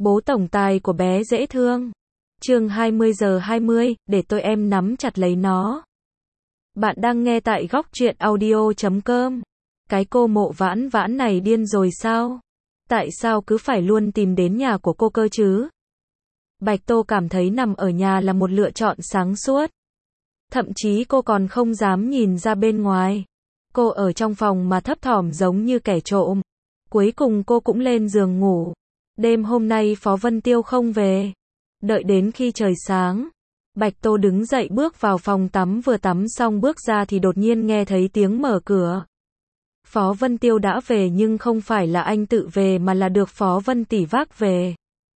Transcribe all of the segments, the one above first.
Bố tổng tài của bé dễ thương. Chương 20:20, để tôi em nắm chặt lấy nó. Bạn đang nghe tại góc truyện audio.com. Cái cô Mộ Vãn Vãn này điên rồi sao? Tại sao cứ phải luôn tìm đến nhà của cô cơ chứ? Bạch Tô cảm thấy nằm ở nhà là một lựa chọn sáng suốt. Thậm chí cô còn không dám nhìn ra bên ngoài. Cô ở trong phòng mà thấp thỏm giống như kẻ trộm. Cuối cùng cô cũng lên giường ngủ. Đêm hôm nay Phó Vân Tiêu không về. Đợi đến khi trời sáng, Bạch Tô đứng dậy bước vào phòng tắm, vừa tắm xong bước ra thì đột nhiên nghe thấy tiếng mở cửa. Phó Vân Tiêu đã về nhưng không phải là anh tự về mà là được Phó Vân Tỷ vác về.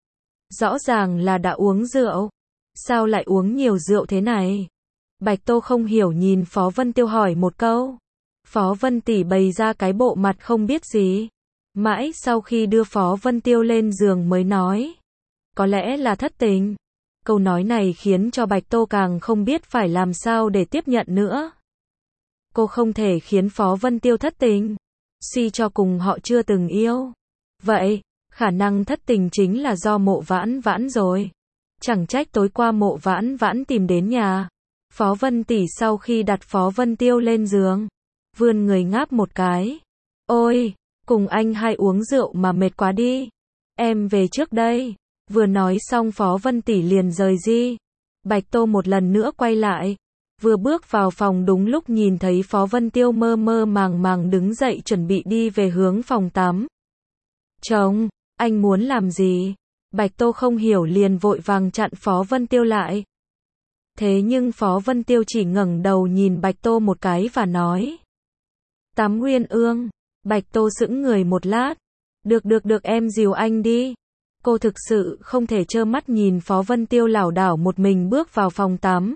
Rõ ràng là đã uống rượu. Sao lại uống nhiều rượu thế này? Bạch Tô không hiểu nhìn Phó Vân Tiêu hỏi một câu. Phó Vân Tỷ bày ra cái bộ mặt không biết gì. Mãi sau khi đưa Phó Vân Tiêu lên giường mới nói. Có lẽ là thất tình. Câu nói này khiến cho Bạch Tô càng không biết phải làm sao để tiếp nhận nữa. Cô không thể khiến Phó Vân Tiêu thất tình. Suy cho cùng họ chưa từng yêu. Vậy, khả năng thất tình chính là do Mộ Vãn Vãn rồi. Chẳng trách tối qua Mộ Vãn Vãn tìm đến nhà. Phó Vân Tỷ sau khi đặt Phó Vân Tiêu lên giường, vươn người ngáp một cái. Ôi, cùng anh hai uống rượu mà mệt quá đi. Em về trước đây. Vừa nói xong Phó Vân Tỷ liền rời đi. Bạch Tô một lần nữa quay lại. Vừa bước vào phòng đúng lúc nhìn thấy Phó Vân Tiêu mơ mơ màng màng đứng dậy chuẩn bị đi về hướng phòng tắm. Chồng, anh muốn làm gì? Bạch Tô không hiểu liền vội vàng chặn Phó Vân Tiêu lại. Thế nhưng Phó Vân Tiêu chỉ ngẩng đầu nhìn Bạch Tô một cái và nói. Tắm Uyên Ương. Bạch Tô sững người một lát. Được em dìu anh đi. Cô thực sự không thể trơ mắt nhìn Phó Vân Tiêu lảo đảo một mình bước vào phòng tắm.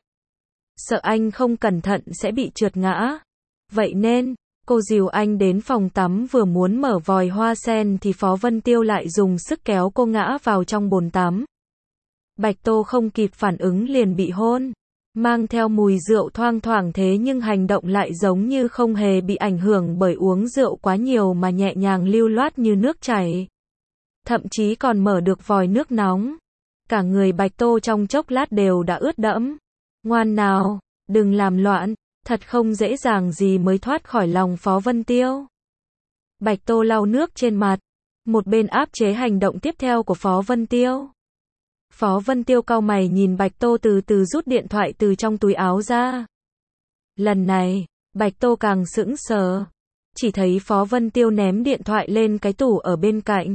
Sợ anh không cẩn thận sẽ bị trượt ngã. Vậy nên, cô dìu anh đến phòng tắm, vừa muốn mở vòi hoa sen thì Phó Vân Tiêu lại dùng sức kéo cô ngã vào trong bồn tắm. Bạch Tô không kịp phản ứng liền bị hôn. Mang theo mùi rượu thoang thoảng thế nhưng hành động lại giống như không hề bị ảnh hưởng bởi uống rượu quá nhiều mà nhẹ nhàng lưu loát như nước chảy. Thậm chí còn mở được vòi nước nóng. Cả người Bạch Tô trong chốc lát đều đã ướt đẫm. Ngoan nào, đừng làm loạn, thật không dễ dàng gì mới thoát khỏi lòng Phó Vân Tiêu. Bạch Tô lau nước trên mặt, một bên áp chế hành động tiếp theo của Phó Vân Tiêu. Phó Vân Tiêu cau mày nhìn Bạch Tô từ từ rút điện thoại từ trong túi áo ra. Lần này, Bạch Tô càng sững sờ. Chỉ thấy Phó Vân Tiêu ném điện thoại lên cái tủ ở bên cạnh.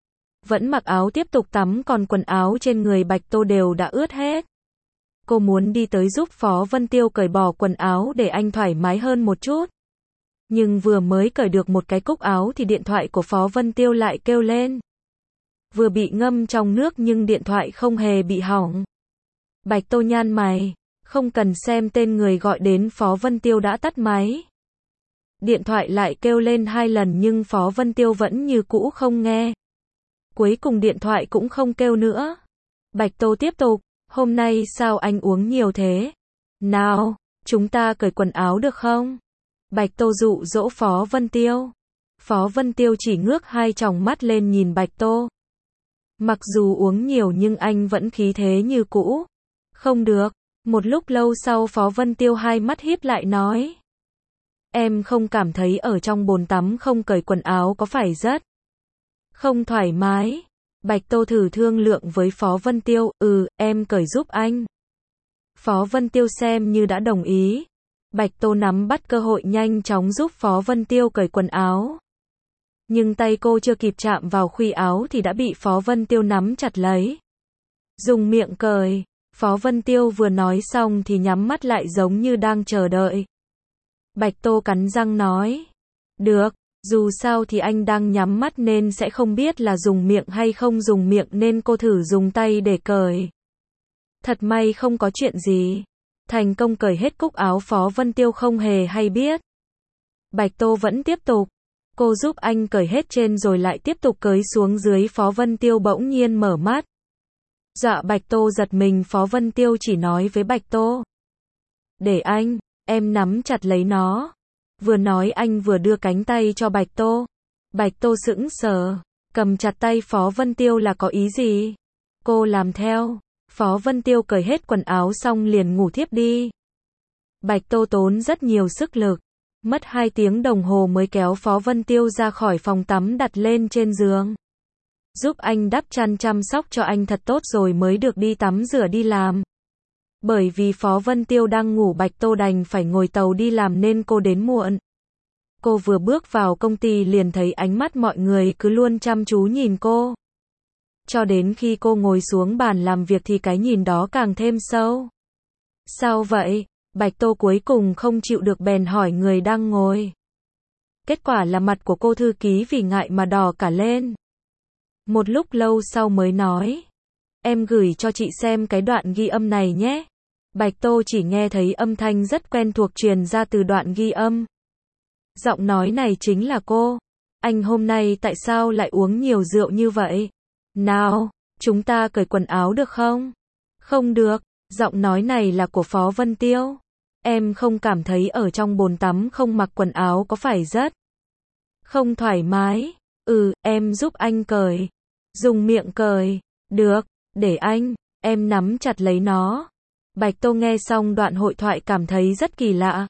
Vẫn mặc áo tiếp tục tắm, còn quần áo trên người Bạch Tô đều đã ướt hết. Cô muốn đi tới giúp Phó Vân Tiêu cởi bỏ quần áo để anh thoải mái hơn một chút. Nhưng vừa mới cởi được một cái cúc áo thì điện thoại của Phó Vân Tiêu lại kêu lên. Vừa bị ngâm trong nước nhưng điện thoại không hề bị hỏng. Bạch Tô nhăn mày, không cần xem tên người gọi đến Phó Vân Tiêu đã tắt máy. Điện thoại lại kêu lên 2 lần nhưng Phó Vân Tiêu vẫn như cũ không nghe. Cuối cùng điện thoại cũng không kêu nữa. Bạch Tô tiếp tục, hôm nay sao anh uống nhiều thế? Nào, chúng ta cởi quần áo được không? Bạch Tô dụ dỗ Phó Vân Tiêu. Phó Vân Tiêu chỉ ngước hai tròng mắt lên nhìn Bạch Tô. Mặc dù uống nhiều nhưng anh vẫn khí thế như cũ. Không được. Một lúc lâu sau Phó Vân Tiêu hai mắt híp lại nói. Em không cảm thấy ở trong bồn tắm không cởi quần áo có phải rất không thoải mái? Bạch Tô thử thương lượng với Phó Vân Tiêu, em cởi giúp anh. Phó Vân Tiêu xem như đã đồng ý. Bạch Tô nắm bắt cơ hội nhanh chóng giúp Phó Vân Tiêu cởi quần áo. Nhưng tay cô chưa kịp chạm vào khuy áo thì đã bị Phó Vân Tiêu nắm chặt lấy. Dùng miệng cởi. Phó Vân Tiêu vừa nói xong thì nhắm mắt lại giống như đang chờ đợi. Bạch Tô cắn răng nói. Được, dù sao thì anh đang nhắm mắt nên sẽ không biết là dùng miệng hay không dùng miệng nên cô thử dùng tay để cởi. Thật may không có chuyện gì. Thành công cởi hết cúc áo, Phó Vân Tiêu không hề hay biết. Bạch Tô vẫn tiếp tục. Cô giúp anh cởi hết trên rồi lại tiếp tục cởi xuống dưới. Phó Vân Tiêu bỗng nhiên mở mắt. Dạ, Bạch Tô giật mình. Phó Vân Tiêu chỉ nói với Bạch Tô. Để anh, em nắm chặt lấy nó. Vừa nói anh vừa đưa cánh tay cho Bạch Tô. Bạch Tô sững sờ. cầm chặt tay Phó Vân Tiêu là có ý gì? Cô làm theo. Phó Vân Tiêu cởi hết quần áo xong liền ngủ thiếp đi. Bạch Tô tốn rất nhiều sức lực. Mất 2 tiếng đồng hồ mới kéo Phó Vân Tiêu ra khỏi phòng tắm đặt lên trên giường. Giúp anh đắp chăn chăm sóc cho anh thật tốt rồi mới được đi tắm rửa đi làm. Bởi vì Phó Vân Tiêu đang ngủ Bạch Tô đành phải ngồi tàu đi làm nên cô đến muộn. Cô vừa bước vào công ty liền thấy ánh mắt mọi người cứ luôn chăm chú nhìn cô. Cho đến khi cô ngồi xuống bàn làm việc thì cái nhìn đó càng thêm sâu. Sao vậy? Bạch Tô cuối cùng không chịu được bèn hỏi người đang ngồi. Kết quả là mặt của cô thư ký vì ngại mà đỏ cả lên. Một lúc lâu sau mới nói. Em gửi cho chị xem cái đoạn ghi âm này nhé. Bạch Tô chỉ nghe thấy âm thanh rất quen thuộc truyền ra từ đoạn ghi âm. Giọng nói này chính là cô. Anh hôm nay tại sao lại uống nhiều rượu như vậy? Nào, chúng ta cởi quần áo được không? Không được, giọng nói này là của Phó Vân Tiêu. Em không cảm thấy ở trong bồn tắm không mặc quần áo có phải rất không thoải mái? Em giúp anh cởi. Dùng miệng cởi. Được, để anh, em nắm chặt lấy nó. Bạch Tô nghe xong đoạn hội thoại cảm thấy rất kỳ lạ.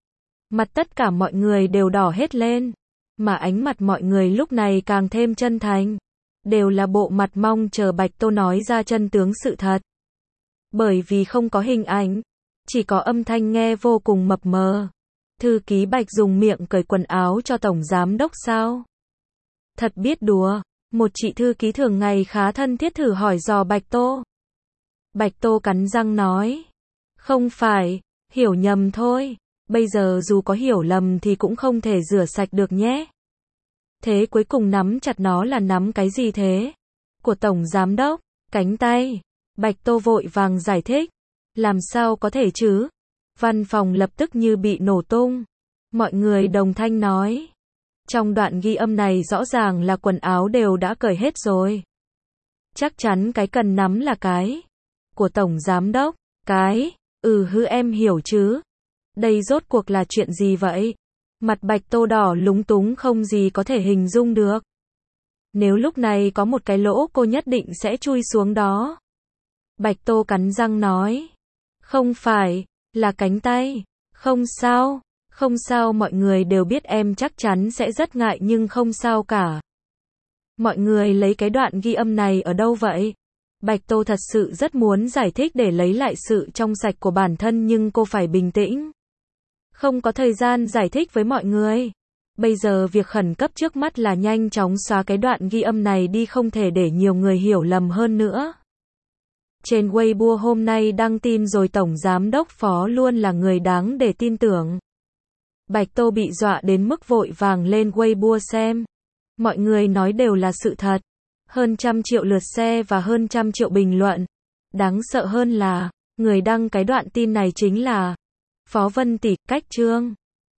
Mặt tất cả mọi người đều đỏ hết lên. Mà ánh mặt mọi người lúc này càng thêm chân thành. Đều là bộ mặt mong chờ Bạch Tô nói ra chân tướng sự thật. Bởi vì không có hình ảnh, chỉ có âm thanh nghe vô cùng mập mờ. Thư ký Bạch dùng miệng cởi quần áo cho tổng giám đốc sao? Thật biết đùa, một chị thư ký thường ngày khá thân thiết thử hỏi dò Bạch Tô. Bạch Tô cắn răng nói. Không phải, hiểu nhầm thôi. Bây giờ dù có hiểu lầm thì cũng không thể rửa sạch được nhé. Thế cuối cùng nắm chặt nó là nắm cái gì thế? Của tổng giám đốc, cánh tay. Bạch Tô vội vàng giải thích. Làm sao có thể chứ? Văn phòng lập tức như bị nổ tung. Mọi người đồng thanh nói. Trong đoạn ghi âm này rõ ràng là quần áo đều đã cởi hết rồi. Chắc chắn cái cần nắm là cái của tổng giám đốc. Cái, em hiểu chứ. Đây rốt cuộc là chuyện gì vậy? Mặt Bạch Tô đỏ lúng túng không gì có thể hình dung được. Nếu lúc này có một cái lỗ cô nhất định sẽ chui xuống đó. Bạch Tô cắn răng nói. Không phải, là cánh tay. Không sao mọi người đều biết em chắc chắn sẽ rất ngại nhưng không sao cả. Mọi người lấy cái đoạn ghi âm này ở đâu vậy? Bạch Tô thật sự rất muốn giải thích để lấy lại sự trong sạch của bản thân nhưng cô phải bình tĩnh. Không có thời gian giải thích với mọi người. Bây giờ việc khẩn cấp trước mắt là nhanh chóng xóa cái đoạn ghi âm này đi không thể để nhiều người hiểu lầm hơn nữa. Trên Weibo hôm nay đăng tin rồi tổng giám đốc Phó luôn là người đáng để tin tưởng. Bạch Tô bị dọa đến mức vội vàng lên Weibo xem. Mọi người nói đều là sự thật. Hơn 100 triệu lượt share và hơn 100 triệu bình luận. Đáng sợ hơn là, người đăng cái đoạn tin này chính là Phó Vân Tỷ, cách chương.